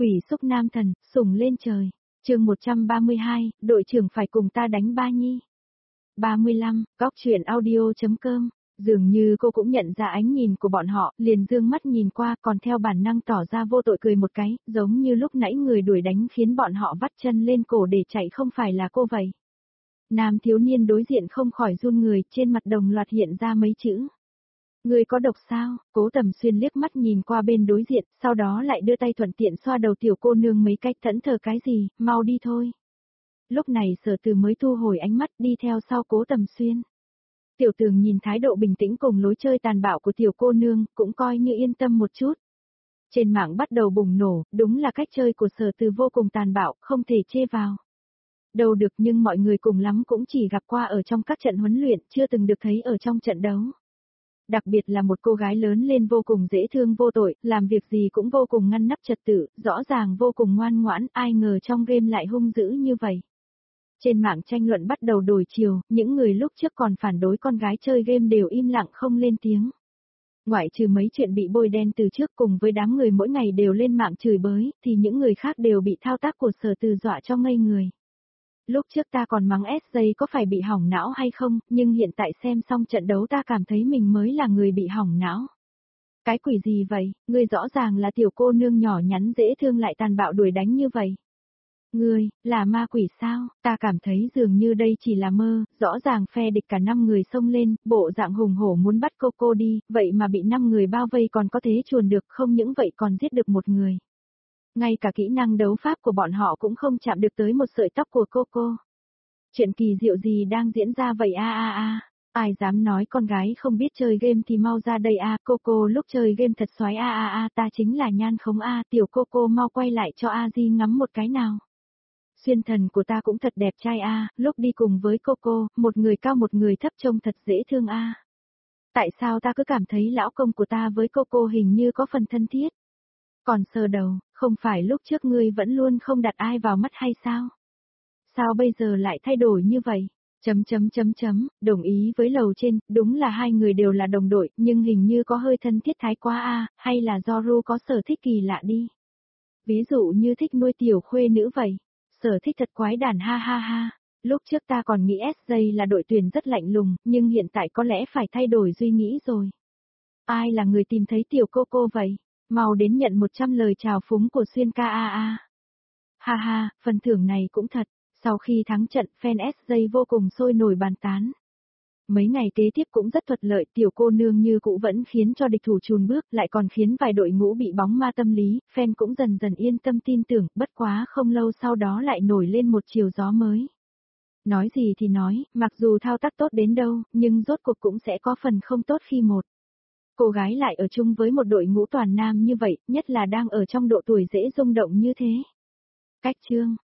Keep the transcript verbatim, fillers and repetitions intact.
Quỷ xúc nam thần, sủng lên trời. Chương một trăm ba mươi hai, đội trưởng phải cùng ta đánh ba nhi. ba mươi lăm, góc truyện audio.com. Dường như cô cũng nhận ra ánh nhìn của bọn họ, liền dương mắt nhìn qua, còn theo bản năng tỏ ra vô tội cười một cái, giống như lúc nãy người đuổi đánh khiến bọn họ vắt chân lên cổ để chạy không phải là cô vậy. Nam thiếu niên đối diện không khỏi run người, trên mặt đồng loạt hiện ra mấy chữ. Người có độc sao? Cố Tầm Xuyên liếc mắt nhìn qua bên đối diện, sau đó lại đưa tay thuận tiện xoa đầu tiểu cô nương mấy cách, thẫn thờ cái gì, mau đi thôi. Lúc này Sở Từ mới thu hồi ánh mắt, đi theo sau Cố Tầm Xuyên. Tiểu Tường nhìn thái độ bình tĩnh cùng lối chơi tàn bạo của tiểu cô nương, cũng coi như yên tâm một chút. Trên mạng bắt đầu bùng nổ, đúng là cách chơi của Sở Từ vô cùng tàn bạo, không thể chê vào. Đâu được, nhưng mọi người cùng lắm cũng chỉ gặp qua ở trong các trận huấn luyện, chưa từng được thấy ở trong trận đấu. Đặc biệt là một cô gái lớn lên vô cùng dễ thương vô tội, làm việc gì cũng vô cùng ngăn nắp trật tự, rõ ràng vô cùng ngoan ngoãn, ai ngờ trong game lại hung dữ như vậy. Trên mạng tranh luận bắt đầu đổi chiều, những người lúc trước còn phản đối con gái chơi game đều im lặng không lên tiếng. Ngoại trừ mấy chuyện bị bôi đen từ trước cùng với đám người mỗi ngày đều lên mạng chửi bới, thì những người khác đều bị thao tác của Sở Từ dọa cho ngây người. Lúc trước ta còn mắng ét gi có phải bị hỏng não hay không, nhưng hiện tại xem xong trận đấu ta cảm thấy mình mới là người bị hỏng não. Cái quỷ gì vậy, ngươi rõ ràng là tiểu cô nương nhỏ nhắn dễ thương lại tàn bạo đuổi đánh như vậy. Ngươi, là ma quỷ sao, ta cảm thấy dường như đây chỉ là mơ, rõ ràng phe địch cả năm người xông lên, bộ dạng hùng hổ muốn bắt cô cô đi, vậy mà bị năm người bao vây còn có thế chuồn được, không những vậy còn giết được một người. Ngay cả kỹ năng đấu pháp của bọn họ cũng không chạm được tới một sợi tóc của cô cô. Chuyện kỳ diệu gì đang diễn ra vậy a a a, ai dám nói con gái không biết chơi game thì mau ra đây a, cô cô lúc chơi game thật xoái a a a, ta chính là nhan khống a, tiểu cô cô mau quay lại cho a di ngắm một cái nào. Xuyên thần của ta cũng thật đẹp trai a, lúc đi cùng với cô cô, một người cao một người thấp trông thật dễ thương a. Tại sao ta cứ cảm thấy lão công của ta với cô cô hình như có phần thân thiết? Còn sờ đầu, không phải lúc trước ngươi vẫn luôn không đặt ai vào mắt hay sao? Sao bây giờ lại thay đổi như vậy? Chấm chấm chấm chấm, đồng ý với lầu trên, đúng là hai người đều là đồng đội, nhưng hình như có hơi thân thiết thái quá a, hay là do Ru có sở thích kỳ lạ đi. Ví dụ như thích nuôi tiểu khuê nữ vậy, sở thích thật quái đản ha ha ha. Lúc trước ta còn nghĩ ét gi là đội tuyển rất lạnh lùng, nhưng hiện tại có lẽ phải thay đổi suy nghĩ rồi. Ai là người tìm thấy tiểu cô cô vậy? Mau đến nhận một trăm lời chào phúng của Xuyên ca a a. Ha ha, phần thưởng này cũng thật. Sau khi thắng trận, fan ét gi vô cùng sôi nổi bàn tán. Mấy ngày kế tiếp cũng rất thuận lợi, tiểu cô nương như cũ vẫn khiến cho địch thủ chùn bước, lại còn khiến vài đội ngũ bị bóng ma tâm lý, fan cũng dần dần yên tâm tin tưởng, bất quá không lâu sau đó lại nổi lên một chiều gió mới. Nói gì thì nói, mặc dù thao tác tốt đến đâu, nhưng rốt cuộc cũng sẽ có phần không tốt khi một cô gái lại ở chung với một đội ngũ toàn nam như vậy, nhất là đang ở trong độ tuổi dễ rung động như thế. Cách chương,